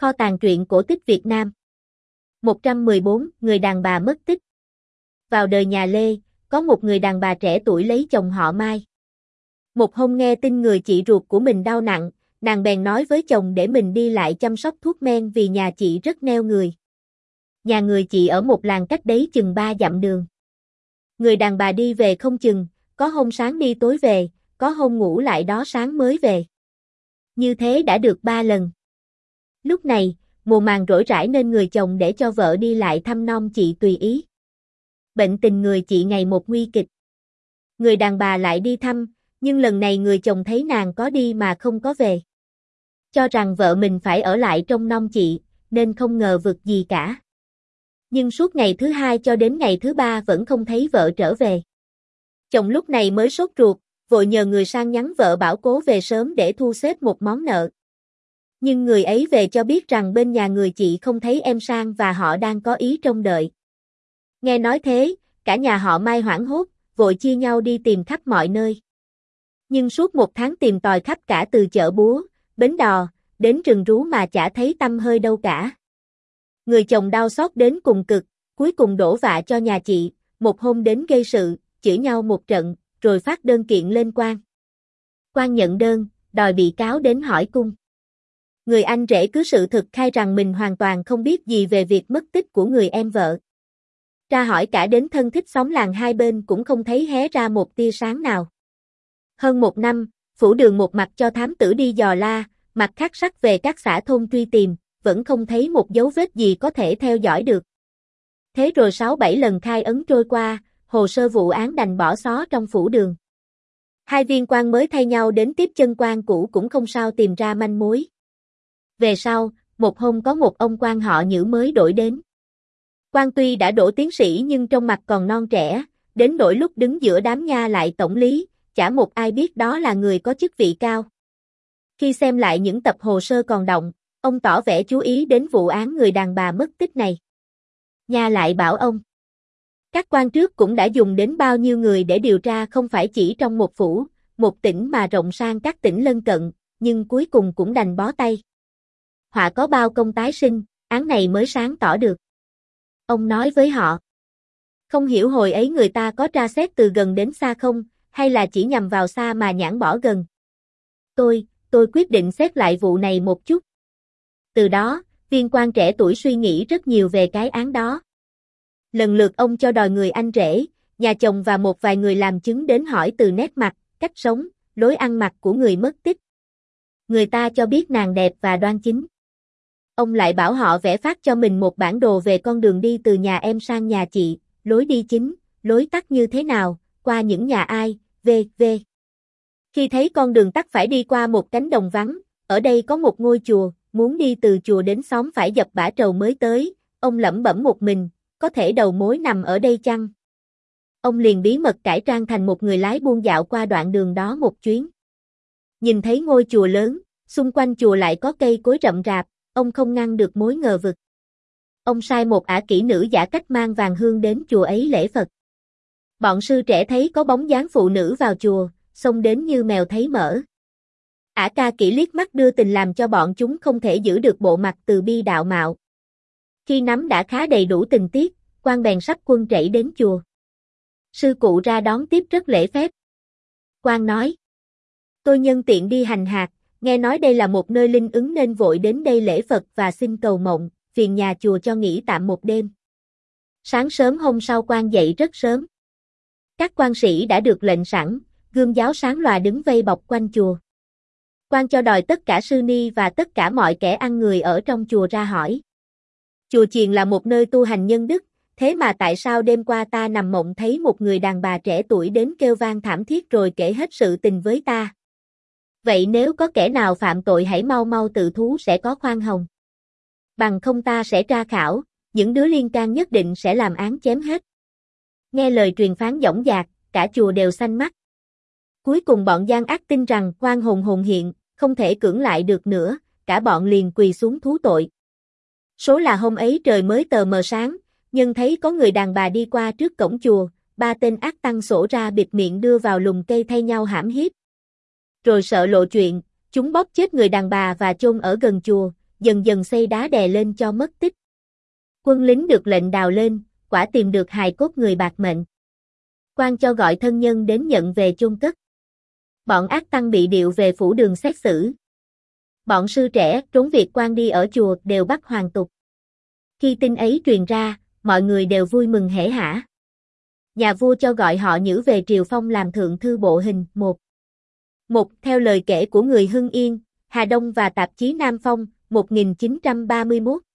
Kho tàng truyện cổ tích Việt Nam. 114, người đàn bà mất tích. Vào đời nhà Lê, có một người đàn bà trẻ tuổi lấy chồng họ Mai. Một hôm nghe tin người chị ruột của mình đau nặng, nàng bèn nói với chồng để mình đi lại chăm sóc thuốc men vì nhà chị rất neo người. Nhà người chị ở một làng cách đấy chừng 3 dặm đường. Người đàn bà đi về không chừng, có hôm sáng đi tối về, có hôm ngủ lại đó sáng mới về. Như thế đã được 3 lần. Lúc này, mùa màng rỗi rãi nên người chồng để cho vợ đi lại thăm nom chị tùy ý. Bệnh tình người chị ngày một nguy kịch. Người đàn bà lại đi thăm, nhưng lần này người chồng thấy nàng có đi mà không có về. Cho rằng vợ mình phải ở lại trông nom chị, nên không ngờ vực gì cả. Nhưng suốt ngày thứ 2 cho đến ngày thứ 3 vẫn không thấy vợ trở về. Chồng lúc này mới sốt ruột, vội nhờ người sang nhắn vợ bảo cố về sớm để thu xếp một món nợ. Nhưng người ấy về cho biết rằng bên nhà người chị không thấy em sang và họ đang có ý trông đợi. Nghe nói thế, cả nhà họ Mai hoảng hốt, vội chia nhau đi tìm khắp mọi nơi. Nhưng suốt 1 tháng tìm tòi khắp cả từ chợ búa, bến đò, đến rừng rú mà chả thấy tăm hơi đâu cả. Người chồng đau xót đến cùng cực, cuối cùng đổ vạ cho nhà chị, một hôm đến gây sự, chửi nhau một trận, rồi phát đơn kiện lên quan. Quan nhận đơn, đòi bị cáo đến hỏi cung. Người anh rể cứ sự thực khai rằng mình hoàn toàn không biết gì về việc mất tích của người em vợ. Tra hỏi cả đến thân thích xóm làng hai bên cũng không thấy hé ra một tia sáng nào. Hơn 1 năm, phủ đường một mặt cho thám tử đi dò la, mặt khác sắc về các xã thôn truy tìm, vẫn không thấy một dấu vết gì có thể theo dõi được. Thế rồi 6-7 lần khai ấn trôi qua, hồ sơ vụ án đành bỏ xó trong phủ đường. 2 viên quan mới thay nhau đến tiếp chân quan cũ cũng không sao tìm ra manh mối. Về sau, một hôm có một ông quan họ Nhữ mới đổi đến. Quan tuy đã đỗ tiến sĩ nhưng trong mặt còn non trẻ, đến nỗi lúc đứng giữa đám nha lại tổng lý, chả một ai biết đó là người có chức vị cao. Khi xem lại những tập hồ sơ còn đọng, ông tỏ vẻ chú ý đến vụ án người đàn bà mất tích này. Nha lại bảo ông, các quan trước cũng đã dùng đến bao nhiêu người để điều tra không phải chỉ trong một phủ, một tỉnh mà rộng sang các tỉnh lân cận, nhưng cuối cùng cũng đành bó tay. Họa có bao công tái sinh, án này mới sáng tỏ được. Ông nói với họ, không hiểu hồi ấy người ta có tra xét từ gần đến xa không, hay là chỉ nhằm vào xa mà nhãn bỏ gần. Tôi quyết định xét lại vụ này một chút. Từ đó, viên quan trẻ tuổi suy nghĩ rất nhiều về cái án đó. Lần lượt ông cho đòi người anh rể, nhà chồng và một vài người làm chứng đến hỏi từ nét mặt, cách sống, lối ăn mặc của người mất tích. Người ta cho biết nàng đẹp và đoan chính. Ông lại bảo họ vẽ phát cho mình một bản đồ về con đường đi từ nhà em sang nhà chị, lối đi chính, lối tắt như thế nào, qua những nhà ai, v.v. Khi thấy con đường tắt phải đi qua một cánh đồng vắng, ở đây có một ngôi chùa, muốn đi từ chùa đến xóm phải dập bả trầu mới tới, ông lẩm bẩm một mình, có thể đầu mối nằm ở đây chăng? Ông liền bí mật cải trang thành một người lái buôn dạo qua đoạn đường đó một chuyến. Nhìn thấy ngôi chùa lớn, xung quanh chùa lại có cây cối rậm rạp, ông không ngăn được mối ngờ vực. Ông sai một ả kỹ nữ giả cách mang vàng hương đến chùa ấy lễ Phật. Bọn sư trẻ thấy có bóng dáng phụ nữ vào chùa, xông đến như mèo thấy mỡ. Ả ca kỹ liếc mắt đưa tình làm cho bọn chúng không thể giữ được bộ mặt từ bi đạo mạo. Khi nắm đã khá đầy đủ tình tiết, quan bèn sắp quân trẩy đến chùa. Sư cụ ra đón tiếp rất lễ phép. Quan nói, tôi nhân tiện đi hành hạt, nghe nói đây là một nơi linh ứng nên vội đến đây lễ Phật và xin cầu mộng, phiền nhà chùa cho nghỉ tạm một đêm. Sáng sớm hôm sau quan dậy rất sớm. Các quan sĩ đã được lệnh sẵn, gươm giáo sáng lòa đứng vây bọc quanh chùa. Quan cho đòi tất cả sư ni và tất cả mọi kẻ ăn người ở trong chùa ra hỏi. Chùa chiền là một nơi tu hành nhân đức, thế mà tại sao đêm qua ta nằm mộng thấy một người đàn bà trẻ tuổi đến kêu vang thảm thiết rồi kể hết sự tình với ta? Vậy nếu có kẻ nào phạm tội hãy mau mau tự thú sẽ có khoan hồng. Bằng không ta sẽ tra khảo, những đứa liên can nhất định sẽ làm án chém hết. Nghe lời truyền phán dõng dạc, cả chùa đều xanh mắt. Cuối cùng bọn gian ác tin rằng oan hồn hồn hiện, không thể cưỡng lại được nữa, cả bọn liền quỳ xuống thú tội. Số là hôm ấy trời mới tờ mờ sáng, nhưng thấy có người đàn bà đi qua trước cổng chùa, 3 tên ác tăng xổ ra bịt miệng đưa vào lùm cây thay nhau hãm hiếp. Rồi sợ lộ chuyện, chúng bóp chết người đàn bà và chôn ở gần chùa, dần dần xây đá đè lên cho mất tích. Quân lính được lệnh đào lên, quả tìm được hài cốt người bạc mệnh. Quan cho gọi thân nhân đến nhận về chôn cất. Bọn ác tăng bị điệu về phủ đường xét xử. Bọn sư trẻ trốn việc quan đi ở chùa đều bắt hoàn tục. Khi tin ấy truyền ra, mọi người đều vui mừng hể hả. Nhà vua cho gọi họ Nhữ về triều phong làm thượng thư bộ hình. Một theo lời kể của người Hưng Yên, Hà Đông và tạp chí Nam Phong, 1931.